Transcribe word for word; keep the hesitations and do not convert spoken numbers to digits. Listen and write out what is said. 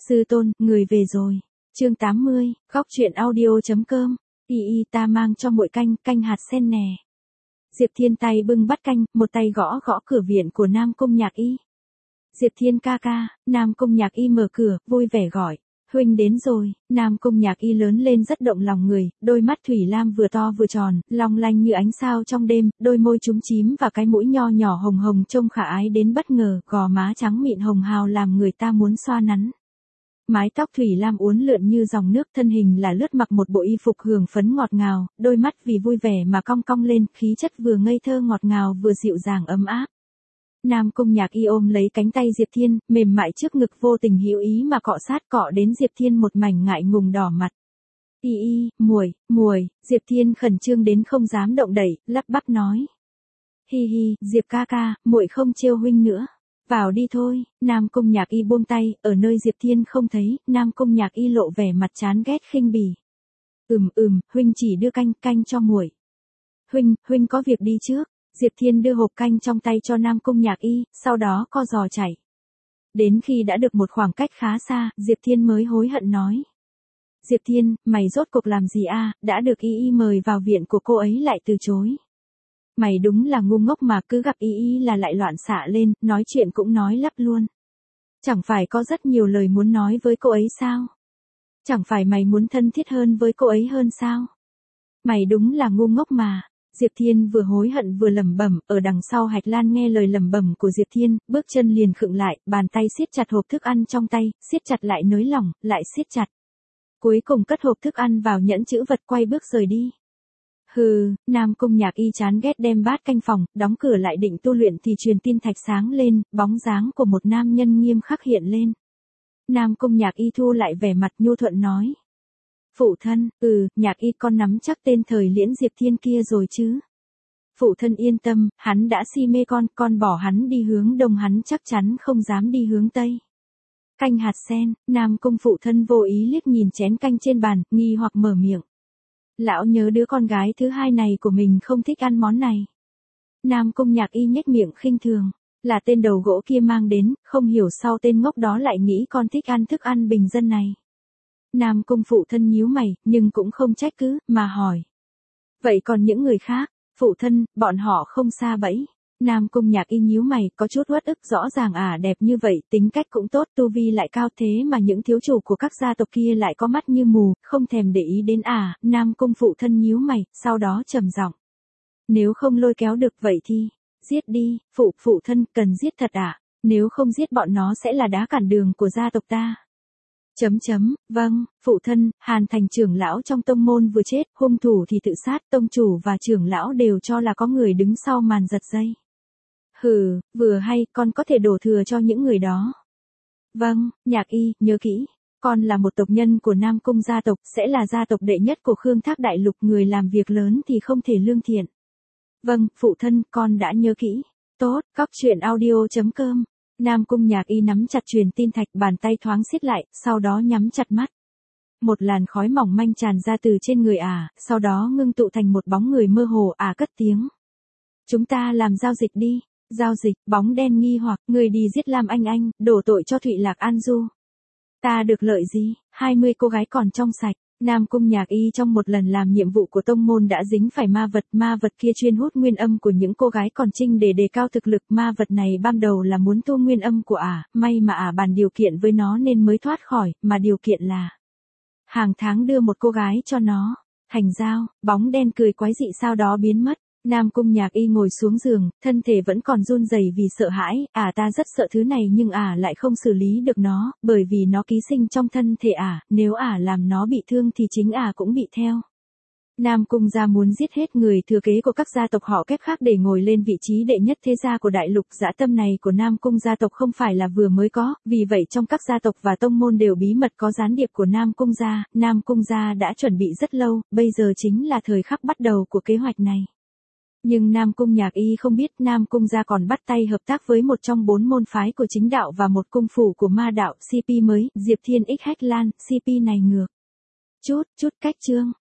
Sư tôn, người về rồi. Chương tám mươi, góc truyện audio.com. Y y ta mang cho muội canh, canh hạt sen nè. Diệp Thiên tay bưng bát canh, một tay gõ gõ cửa viện của Nam Cung Nhạc Y. Diệp Thiên ca ca, Nam Cung Nhạc Y mở cửa, vui vẻ gọi. Huynh đến rồi. Nam Cung Nhạc Y lớn lên rất động lòng người, đôi mắt thủy lam vừa to vừa tròn, long lanh như ánh sao trong đêm, đôi môi chúm chím và cái mũi nho nhỏ hồng hồng trông khả ái đến bất ngờ, gò má trắng mịn hồng hào làm người ta muốn xoa nắn. Mái tóc thủy lam uốn lượn như dòng nước, thân hình là lướt mặc một bộ y phục hường phấn ngọt ngào, đôi mắt vì vui vẻ mà cong cong lên, khí chất vừa ngây thơ ngọt ngào vừa dịu dàng ấm áp. Nam Cung Nhạc Y ôm lấy cánh tay Diệp Thiên, mềm mại trước ngực vô tình hữu ý mà cọ sát cọ đến Diệp Thiên một mảnh ngại ngùng đỏ mặt. Y y, muội, muội, Diệp Thiên khẩn trương đến không dám động đậy, lắp bắp nói. Hi hi, Diệp ca ca, muội không trêu huynh nữa. Vào đi thôi. Nam Cung Nhạc Y buông tay, ở nơi Diệp Thiên không thấy, Nam Cung Nhạc Y lộ vẻ mặt chán ghét khinh bỉ. Ừm ừm, huynh chỉ đưa canh, canh cho muội. Huynh, huynh có việc đi trước. Diệp Thiên đưa hộp canh trong tay cho Nam Cung Nhạc Y, sau đó co giò chạy. Đến khi đã được một khoảng cách khá xa, Diệp Thiên mới hối hận nói. Diệp Thiên, mày rốt cuộc làm gì a? Đã được Y Y mời vào viện của cô ấy lại từ chối. Mày đúng là ngu ngốc mà, cứ gặp Y Y là lại loạn xạ lên, nói chuyện cũng nói lắp luôn. Chẳng phải có rất nhiều lời muốn nói với cô ấy sao? Chẳng phải mày muốn thân thiết hơn với cô ấy hơn sao? Mày đúng là ngu ngốc mà. Diệp Thiên vừa hối hận vừa lẩm bẩm, ở đằng sau Hạch Lan nghe lời lẩm bẩm của Diệp Thiên, bước chân liền khựng lại, bàn tay siết chặt hộp thức ăn trong tay, siết chặt lại nới lỏng, lại siết chặt. Cuối cùng cất hộp thức ăn vào nhẫn chữ vật quay bước rời đi. Hừ, Nam Cung Nhạc Y chán ghét đem bát canh phòng, đóng cửa lại định tu luyện thì truyền tin thạch sáng lên, bóng dáng của một nam nhân nghiêm khắc hiện lên. Nam Cung Nhạc Y thu lại vẻ mặt nhu thuận nói. Phụ thân, ừ, Nhạc Y con nắm chắc tên thời Liễn Diệp Thiên kia rồi chứ. Phụ thân yên tâm, hắn đã si mê con, con bỏ hắn đi hướng đông hắn chắc chắn không dám đi hướng tây. Canh hạt sen, Nam Cung phụ thân vô ý liếc nhìn chén canh trên bàn, nghi hoặc mở miệng. Lão nhớ đứa con gái thứ hai này của mình không thích ăn món này. Nam Cung Nhạc Y nhếch miệng khinh thường, là tên đầu gỗ kia mang đến, không hiểu sao tên ngốc đó lại nghĩ con thích ăn thức ăn bình dân này. Nam Cung phụ thân nhíu mày, nhưng cũng không trách cứ, mà hỏi. Vậy còn những người khác, phụ thân, bọn họ không sa bẫy. Nam Cung Nhạc Y nhíu mày, có chút uất ức, rõ ràng ả đẹp như vậy, tính cách cũng tốt, tu vi lại cao thế mà những thiếu chủ của các gia tộc kia lại có mắt như mù, không thèm để ý đến ả. Nam Cung phụ thân nhíu mày, sau đó trầm giọng. Nếu không lôi kéo được vậy thì, giết đi, phụ, phụ thân, cần giết thật ạ, nếu không giết bọn nó sẽ là đá cản đường của gia tộc ta. Chấm chấm, vâng, phụ thân, Hàn Thành trưởng lão trong tông môn vừa chết, hung thủ thì tự sát, tông chủ và trưởng lão đều cho là có người đứng sau màn giật dây. Hừ, vừa hay, con có thể đổ thừa cho những người đó. Vâng, Nhạc Y, nhớ kỹ, con là một tộc nhân của Nam Cung gia tộc, sẽ là gia tộc đệ nhất của Khương Thác Đại Lục, người làm việc lớn thì không thể lương thiện. Vâng, phụ thân, con đã nhớ kỹ. Tốt, góc truyện audio.com. Nam Cung Nhạc Y nắm chặt truyền tin thạch, bàn tay thoáng siết lại, sau đó nhắm chặt mắt. Một làn khói mỏng manh tràn ra từ trên người ả, sau đó ngưng tụ thành một bóng người mơ hồ, ả cất tiếng. Chúng ta làm giao dịch đi. Giao dịch, bóng đen nghi hoặc, người đi giết Lam Anh Anh, đổ tội cho Thụy Lạc An Du. Ta được lợi gì? hai mươi cô gái còn trong sạch. Nam Cung Nhạc Y trong một lần làm nhiệm vụ của tông môn đã dính phải ma vật, ma vật kia chuyên hút nguyên âm của những cô gái còn trinh để đề cao thực lực, ma vật này ban đầu là muốn tu nguyên âm của ả, may mà ả bàn điều kiện với nó nên mới thoát khỏi, mà điều kiện là hàng tháng đưa một cô gái cho nó. Thành giao, bóng đen cười quái dị sau đó biến mất. Nam Cung Nhạc Y ngồi xuống giường, thân thể vẫn còn run rẩy vì sợ hãi, ả ta rất sợ thứ này nhưng ả lại không xử lý được nó, bởi vì nó ký sinh trong thân thể ả, nếu ả làm nó bị thương thì chính ả cũng bị theo. Nam Cung gia muốn giết hết người thừa kế của các gia tộc họ Kép khác để ngồi lên vị trí đệ nhất thế gia của đại lục. Dã tâm này của Nam Cung gia tộc không phải là vừa mới có, vì vậy trong các gia tộc và tông môn đều bí mật có gián điệp của Nam Cung gia, Nam Cung gia đã chuẩn bị rất lâu, bây giờ chính là thời khắc bắt đầu của kế hoạch này. Nhưng Nam Cung Nhạc Y không biết Nam Cung gia còn bắt tay hợp tác với một trong bốn môn phái của chính đạo và một cung phủ của ma đạo, xê pê mới, Diệp Thiên x Hách Lan, xê pê này ngược. Chút, chút cách chương.